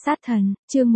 Sát thần, chương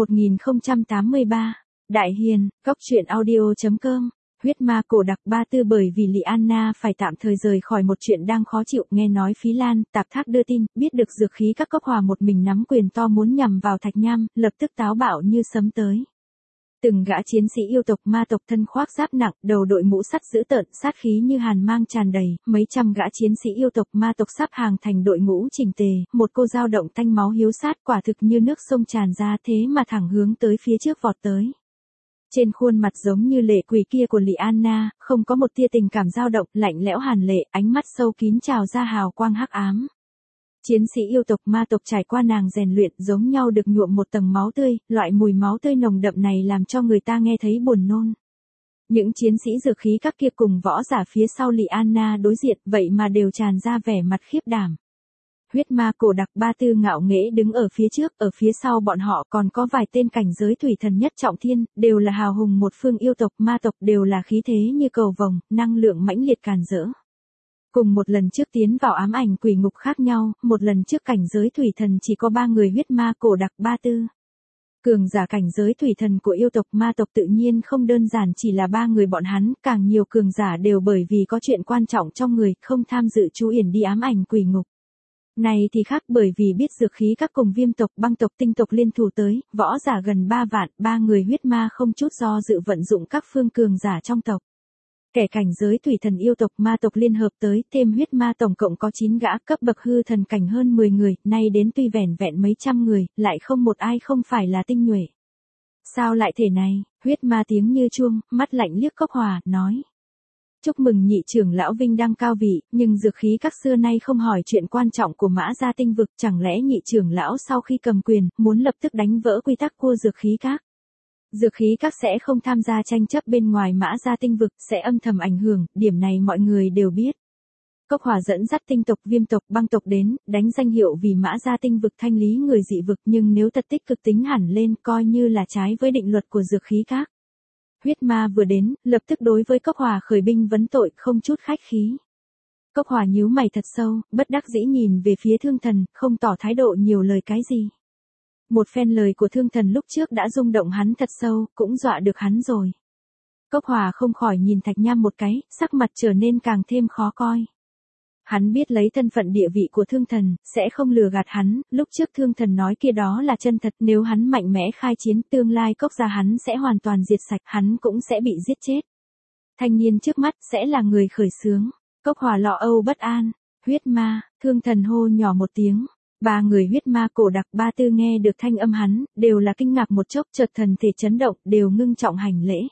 1083. Đại Hiền, góc truyện audio.com. Huyết ma cổ đặc ba tư. Bởi vì Lý Anna phải tạm thời rời khỏi một chuyện đang khó chịu, nghe nói Phí Lan, Tạp Thác đưa tin, biết được dược khí các Cốc Hòa một mình nắm quyền to muốn nhằm vào Thạch Nham, lập tức táo bạo như sấm tới. Từng gã chiến sĩ yêu tộc ma tộc thân khoác giáp nặng, đầu đội mũ sắt dữ tợn, sát khí như hàn mang tràn đầy, mấy trăm gã chiến sĩ yêu tộc ma tộc sắp hàng thành đội ngũ chỉnh tề, một cô dao động tanh máu hiếu sát quả thực như nước sông tràn ra thế mà thẳng hướng tới phía trước vọt tới. Trên khuôn mặt giống như lệ quỷ kia của Lý Anna, không có một tia tình cảm dao động, lạnh lẽo hàn lệ, ánh mắt sâu kín trào ra hào quang hắc ám. Chiến sĩ yêu tộc ma tộc trải qua nàng rèn luyện giống nhau được nhuộm một tầng máu tươi, loại mùi máu tươi nồng đậm này làm cho người ta nghe thấy buồn nôn. Những chiến sĩ dược khí các kia cùng võ giả phía sau Lý Anna đối diện vậy mà đều tràn ra vẻ mặt khiếp đảm. Huyết ma cổ đặc ba tư ngạo nghễ đứng ở phía trước, ở phía sau bọn họ còn có vài tên cảnh giới thủy thần nhất trọng thiên, đều là hào hùng một phương yêu tộc ma tộc, đều là khí thế như cầu vồng, năng lượng mãnh liệt càn rỡ. Cùng một lần trước tiến vào ám ảnh quỷ ngục khác nhau, một lần trước cảnh giới thủy thần chỉ có 3 người huyết ma cổ đặc ba tư. Cường giả cảnh giới thủy thần của yêu tộc ma tộc tự nhiên không đơn giản chỉ là 3 người bọn hắn, càng nhiều cường giả đều bởi vì có chuyện quan trọng trong người, không tham dự chú yển đi ám ảnh quỷ ngục. Này thì khác, bởi vì biết dược khí các cùng viêm tộc, băng tộc, tinh tộc liên thủ tới, võ giả gần 3 vạn, 3 người huyết ma không chút do dự vận dụng các phương cường giả trong tộc. Kẻ cảnh giới thủy thần yêu tộc ma tộc liên hợp tới, thêm huyết ma tổng cộng có 9 gã, cấp bậc hư thần cảnh hơn 10 người, nay đến tuy vẻn vẹn mấy trăm người, lại không một ai không phải là tinh nhuệ. Sao lại thể này? Huyết ma tiếng như chuông, mắt lạnh liếc Cốc Hòa, nói. Chúc mừng nhị trưởng lão vinh đăng cao vị, nhưng dược khí các xưa nay không hỏi chuyện quan trọng của Mã Gia tinh vực, chẳng lẽ nhị trưởng lão sau khi cầm quyền, muốn lập tức đánh vỡ quy tắc của dược khí các? Dược khí các sẽ không tham gia tranh chấp bên ngoài Mã Gia tinh vực, sẽ âm thầm ảnh hưởng, điểm này mọi người đều biết. Cốc Hòa dẫn dắt tinh tộc, viêm tộc, băng tộc đến, đánh danh hiệu vì Mã Gia tinh vực thanh lý người dị vực, nhưng nếu thật tích cực tính hẳn lên coi như là trái với định luật của dược khí các. Huyết ma vừa đến, lập tức đối với Cốc Hòa khởi binh vấn tội, không chút khách khí. Cốc Hòa nhíu mày thật sâu, bất đắc dĩ nhìn về phía Thương Thần, không tỏ thái độ nhiều lời cái gì. Một phen lời của Thương Thần lúc trước đã rung động hắn thật sâu, cũng dọa được hắn rồi. Cốc Hòa không khỏi nhìn Thạch Nham một cái, sắc mặt trở nên càng thêm khó coi. Hắn biết lấy thân phận địa vị của Thương Thần, sẽ không lừa gạt hắn, lúc trước Thương Thần nói kia đó là chân thật, nếu hắn mạnh mẽ khai chiến, tương lai Cốc gia hắn sẽ hoàn toàn diệt sạch, hắn cũng sẽ bị giết chết. Thanh niên trước mắt sẽ là người khởi xướng. Cốc Hòa lo âu bất an. Huyết ma, Thương Thần hô nhỏ một tiếng. 3 người huyết ma cổ đặc ba tư nghe được thanh âm hắn, đều là kinh ngạc một chốc, chợt thần thể chấn động, đều ngưng trọng hành lễ.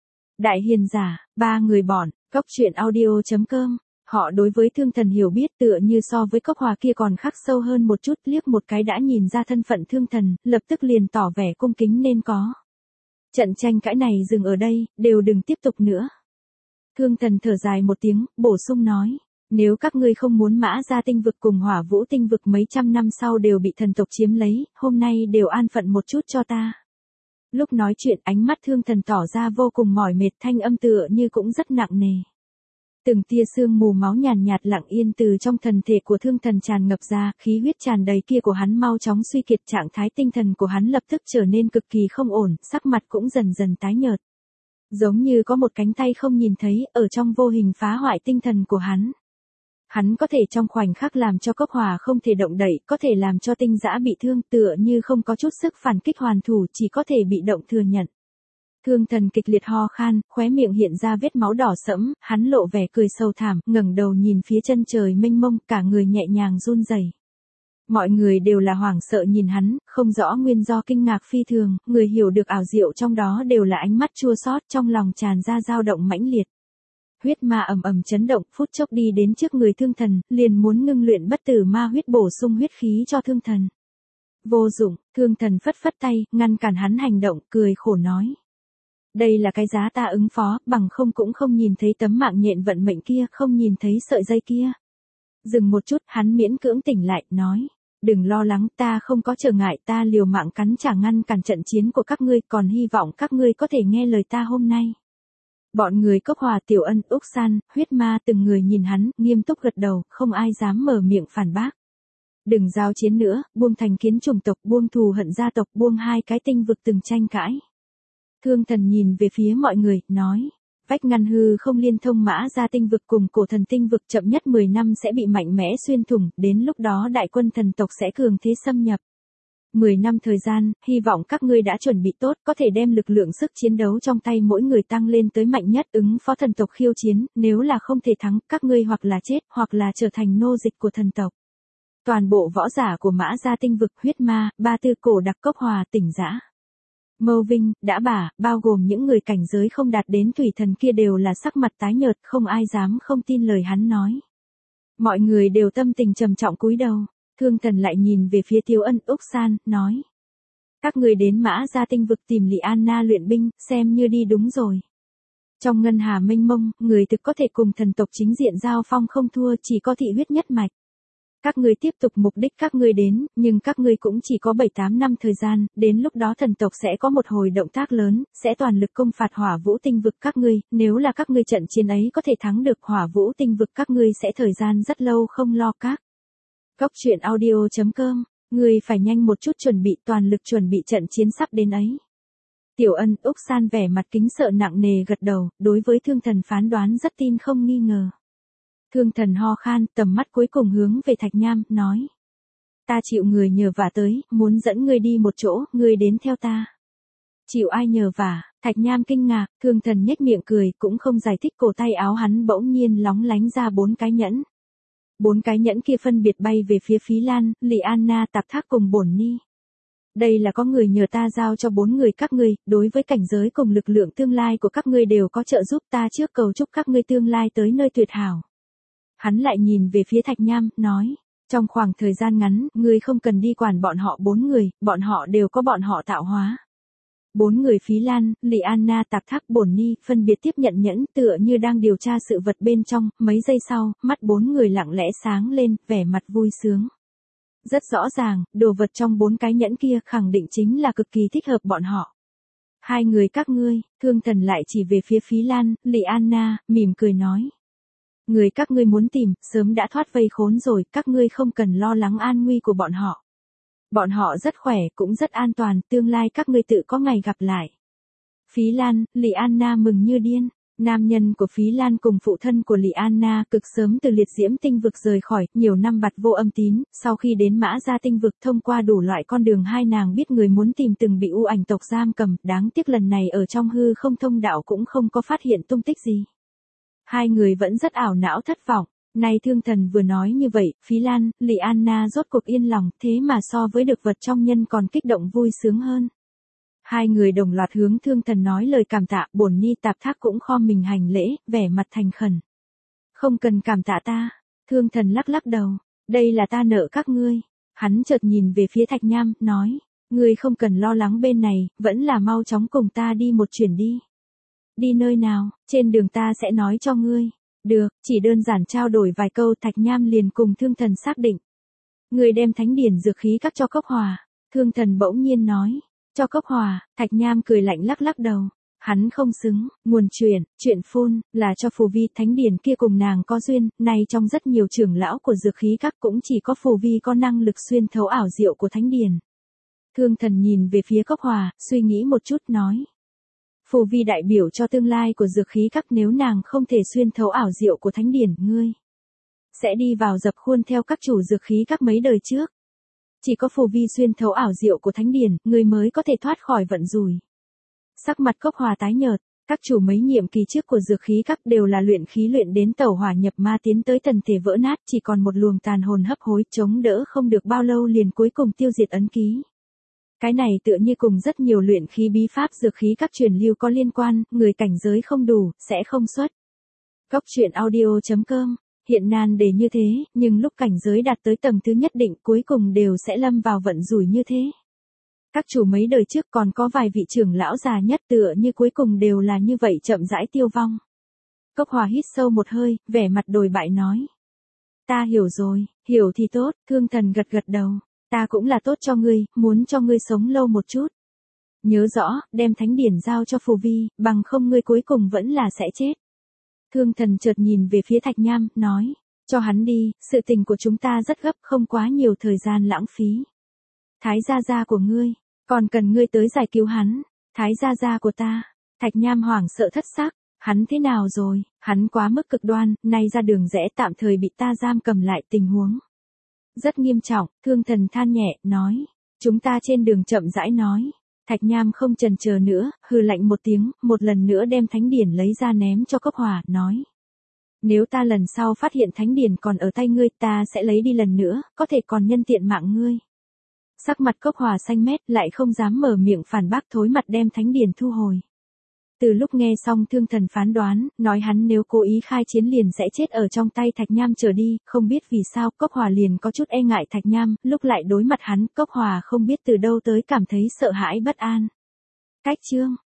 Đại hiền giả, 3 người bọn, góc truyện audio.com. Họ đối với Thương Thần hiểu biết tựa như so với Cốc Hòa kia còn khắc sâu hơn một chút, liếc một cái đã nhìn ra thân phận Thương Thần, lập tức liền tỏ vẻ cung kính nên có. Trận tranh cãi này dừng ở đây, đều đừng tiếp tục nữa. Thương Thần thở dài một tiếng, bổ sung nói. Nếu các ngươi không muốn Mã Gia tinh vực cùng Hỏa Vũ tinh vực mấy trăm năm sau đều bị thần tộc chiếm lấy, hôm nay đều an phận một chút cho ta. Lúc nói chuyện ánh mắt Thương Thần tỏ ra vô cùng mỏi mệt, thanh âm tựa như cũng rất nặng nề. Từng tia sương mù máu nhàn nhạt lặng yên từ trong thần thể của Thương Thần tràn ngập ra, khí huyết tràn đầy kia của hắn mau chóng suy kiệt, trạng thái tinh thần của hắn lập tức trở nên cực kỳ không ổn, sắc mặt cũng dần dần tái nhợt. Giống như có một cánh tay không nhìn thấy, ở trong vô hình phá hoại tinh thần của hắn. Hắn có thể trong khoảnh khắc làm cho Cốc Hòa không thể động đậy, có thể làm cho tinh dã bị thương, tựa như không có chút sức phản kích hoàn thủ, chỉ có thể bị động thừa nhận. Thương Thần kịch liệt ho khan, khóe miệng hiện ra vết máu đỏ sẫm, hắn lộ vẻ cười sâu thảm, ngẩng đầu nhìn phía chân trời mênh mông, cả người nhẹ nhàng run rẩy. Mọi người đều là hoảng sợ nhìn hắn, không rõ nguyên do kinh ngạc phi thường, người hiểu được ảo diệu trong đó đều là ánh mắt chua xót, trong lòng tràn ra dao động mãnh liệt. Huyết ma ầm ầm chấn động, phút chốc đi đến trước người Thương Thần, liền muốn ngưng luyện bất tử ma huyết bổ sung huyết khí cho Thương Thần. Vô dụng, Thương Thần phất phất tay, ngăn cản hắn hành động, cười khổ nói. Đây là cái giá ta ứng phó, bằng không cũng không nhìn thấy tấm mạng nhện vận mệnh kia, không nhìn thấy sợi dây kia. Dừng một chút, hắn miễn cưỡng tỉnh lại, nói. Đừng lo lắng, ta không có trở ngại, ta liều mạng cắn trả ngăn cản trận chiến của các ngươi, còn hy vọng các ngươi có thể nghe lời ta hôm nay. Bọn người Cốc Hòa, Tiểu Ân, Úc San, huyết ma từng người nhìn hắn, nghiêm túc gật đầu, không ai dám mở miệng phản bác. Đừng giao chiến nữa, buông thành kiến chủng tộc, buông thù hận gia tộc, buông hai cái tinh vực từng tranh cãi. Thương thần nhìn về phía mọi người, nói. Vách ngăn hư không liên thông mã ra tinh vực cùng cổ thần tinh vực chậm nhất 10 năm sẽ bị mạnh mẽ xuyên thủng, đến lúc đó đại quân thần tộc sẽ cường thế xâm nhập. 10 năm thời gian, hy vọng các ngươi đã chuẩn bị tốt, có thể đem lực lượng sức chiến đấu trong tay mỗi người tăng lên tới mạnh nhất ứng phó thần tộc khiêu chiến, nếu là không thể thắng, các ngươi hoặc là chết, hoặc là trở thành nô dịch của thần tộc. Toàn bộ võ giả của mã gia tinh vực huyết ma, ba tư cổ đặc cốc hòa tỉnh dã. Mâu Vinh, đã bả, bao gồm những người cảnh giới không đạt đến thủy thần kia đều là sắc mặt tái nhợt, không ai dám không tin lời hắn nói. Mọi người đều tâm tình trầm trọng cúi đầu, Thương thần lại nhìn về phía Tiêu Ân Úc San, nói. Các người đến mã gia tinh vực tìm Lị Anna luyện binh, xem như đi đúng rồi. Trong ngân hà mênh mông, người thực có thể cùng thần tộc chính diện giao phong không thua, chỉ có thị huyết nhất mạch. Các ngươi tiếp tục mục đích các ngươi đến, nhưng các ngươi cũng chỉ có 7-8 năm thời gian, đến lúc đó thần tộc sẽ có một hồi động tác lớn, sẽ toàn lực công phạt hỏa vũ tinh vực các ngươi, nếu là các ngươi trận chiến ấy có thể thắng được hỏa vũ tinh vực các ngươi sẽ thời gian rất lâu không lo các. Góc truyện audio.com, ngươi phải nhanh một chút chuẩn bị toàn lực chuẩn bị trận chiến sắp đến ấy. Tiểu Ân Úc San vẻ mặt kính sợ nặng nề gật đầu, đối với Thương thần phán đoán rất tin không nghi ngờ. Thương thần ho khan, tầm mắt cuối cùng hướng về Thạch Nham, nói. Ta chịu người nhờ vả tới, muốn dẫn ngươi đi một chỗ, ngươi đến theo ta. Chịu ai nhờ vả, Thạch Nham kinh ngạc, Thương thần nhếch miệng cười, cũng không giải thích, cổ tay áo hắn bỗng nhiên lóng lánh ra 4 cái nhẫn. 4 cái nhẫn kia phân biệt bay về phía Phí Lan, Lị Anna, Tạp Thác cùng Bổn Ni. Đây là có người nhờ ta giao cho 4 người các ngươi, đối với cảnh giới cùng lực lượng tương lai của các ngươi đều có trợ giúp, ta trước cầu chúc các ngươi tương lai tới nơi tuyệt hảo. Hắn lại nhìn về phía Thạch Nham, nói, trong khoảng thời gian ngắn, ngươi không cần đi quản bọn họ 4 người, bọn họ đều có bọn họ tạo hóa. 4 người Phí Lan, Lị Anna, Tạp Thác, Bổn Ni, phân biệt tiếp nhận nhẫn, tựa như đang điều tra sự vật bên trong, mấy giây sau, mắt 4 người lặng lẽ sáng lên, vẻ mặt vui sướng. Rất rõ ràng, đồ vật trong 4 cái nhẫn kia khẳng định chính là cực kỳ thích hợp bọn họ. 2 người các ngươi, Thương thần lại chỉ về phía Phí Lan, Lị Anna, mỉm cười nói. Người các ngươi muốn tìm, sớm đã thoát vây khốn rồi, các ngươi không cần lo lắng an nguy của bọn họ. Bọn họ rất khỏe, cũng rất an toàn, tương lai các ngươi tự có ngày gặp lại. Phí Lan, Lị Anna mừng như điên. Nam nhân của Phí Lan cùng phụ thân của Lị Anna cực sớm từ liệt diễm tinh vực rời khỏi, nhiều năm bặt vô âm tín, sau khi đến mã gia tinh vực thông qua đủ loại con đường hai nàng biết người muốn tìm từng bị u ảnh tộc giam cầm, đáng tiếc lần này ở trong hư không thông đạo cũng không có phát hiện tung tích gì. Hai người vẫn rất ảo não thất vọng. Nay Thương thần vừa nói như vậy, Phí Lan, Lị Anna rốt cuộc yên lòng, thế mà so với được vật trong nhân còn kích động vui sướng hơn. Hai người đồng loạt hướng Thương thần nói lời cảm tạ, Bổn Ni, Tạp Thác cũng khom mình hành lễ, vẻ mặt thành khẩn. Không cần cảm tạ ta. Thương thần lắc lắc đầu, đây là ta nợ các ngươi. Hắn chợt nhìn về phía Thạch Nham, nói, ngươi không cần lo lắng bên này, vẫn là mau chóng cùng ta đi một chuyến đi. Đi nơi nào, trên đường ta sẽ nói cho ngươi. Được, chỉ đơn giản trao đổi vài câu, Thạch Nham liền cùng Thương thần xác định. Ngươi đem thánh điển dược khí các cho Cốc Hòa. Thương thần bỗng nhiên nói, cho Cốc Hòa. Thạch Nham cười lạnh lắc lắc đầu. Hắn không xứng, nguồn chuyện phun, là cho Phù Vi, thánh điển kia cùng nàng có duyên, nay trong rất nhiều trưởng lão của dược khí các cũng chỉ có Phù Vi có năng lực xuyên thấu ảo diệu của thánh điển. Thương thần nhìn về phía Cốc Hòa, suy nghĩ một chút nói. Phù Vi đại biểu cho tương lai của dược khí các, nếu nàng không thể xuyên thấu ảo diệu của thánh điển, ngươi sẽ đi vào dập khuôn theo các chủ dược khí các mấy đời trước. Chỉ có Phù Vi xuyên thấu ảo diệu của thánh điển, ngươi mới có thể thoát khỏi vận rủi. Sắc mặt Cốc Hòa tái nhợt, các chủ mấy nhiệm kỳ trước của dược khí các đều là luyện khí luyện đến tẩu hỏa nhập ma tiến tới tần thể vỡ nát, chỉ còn một luồng tàn hồn hấp hối, chống đỡ không được bao lâu liền cuối cùng tiêu diệt ấn ký. Cái này tựa như cùng rất nhiều luyện khí bí pháp dược khí các truyền lưu có liên quan, người cảnh giới không đủ, sẽ không xuất. Góc truyện audio.com, hiện nan đề như thế, nhưng lúc cảnh giới đạt tới tầng thứ nhất định cuối cùng đều sẽ lâm vào vận rủi như thế. Các chủ mấy đời trước còn có vài vị trưởng lão già nhất tựa như cuối cùng đều là như vậy chậm rãi tiêu vong. Cốc Hòa hít sâu một hơi, vẻ mặt đồi bại nói. Ta hiểu rồi, hiểu thì tốt, Thương thần gật gật đầu. Ta cũng là tốt cho ngươi, muốn cho ngươi sống lâu một chút. Nhớ rõ, đem thánh điển giao cho Phù Vi, bằng không ngươi cuối cùng vẫn là sẽ chết. Thương thần chợt nhìn về phía Thạch Nham, nói. Cho hắn đi, sự tình của chúng ta rất gấp, không quá nhiều thời gian lãng phí. Thái gia gia của ngươi, còn cần ngươi tới giải cứu hắn. Thái gia gia của ta, Thạch Nham hoảng sợ thất sắc, hắn thế nào rồi, hắn quá mức cực đoan, nay ra đường rẽ tạm thời bị ta giam cầm lại tình huống. Rất nghiêm trọng, Thương Thần than nhẹ, nói. Chúng ta trên đường chậm rãi nói. Thạch Nham không chần chờ nữa, hừ lạnh một tiếng, một lần nữa đem thánh điển lấy ra ném cho Cốc Hỏa, nói. Nếu ta lần sau phát hiện thánh điển còn ở tay ngươi, ta sẽ lấy đi lần nữa, có thể còn nhân tiện mạng ngươi. Sắc mặt Cốc Hỏa xanh mét, lại không dám mở miệng phản bác, thối mặt đem thánh điển thu hồi. Từ lúc nghe xong Thương Thần phán đoán, nói hắn nếu cố ý khai chiến liền sẽ chết ở trong tay Thạch Nham trở đi, không biết vì sao Cốc Hỏa liền có chút e ngại Thạch Nham, lúc lại đối mặt hắn, Cốc Hỏa không biết từ đâu tới cảm thấy sợ hãi bất an. Cách chương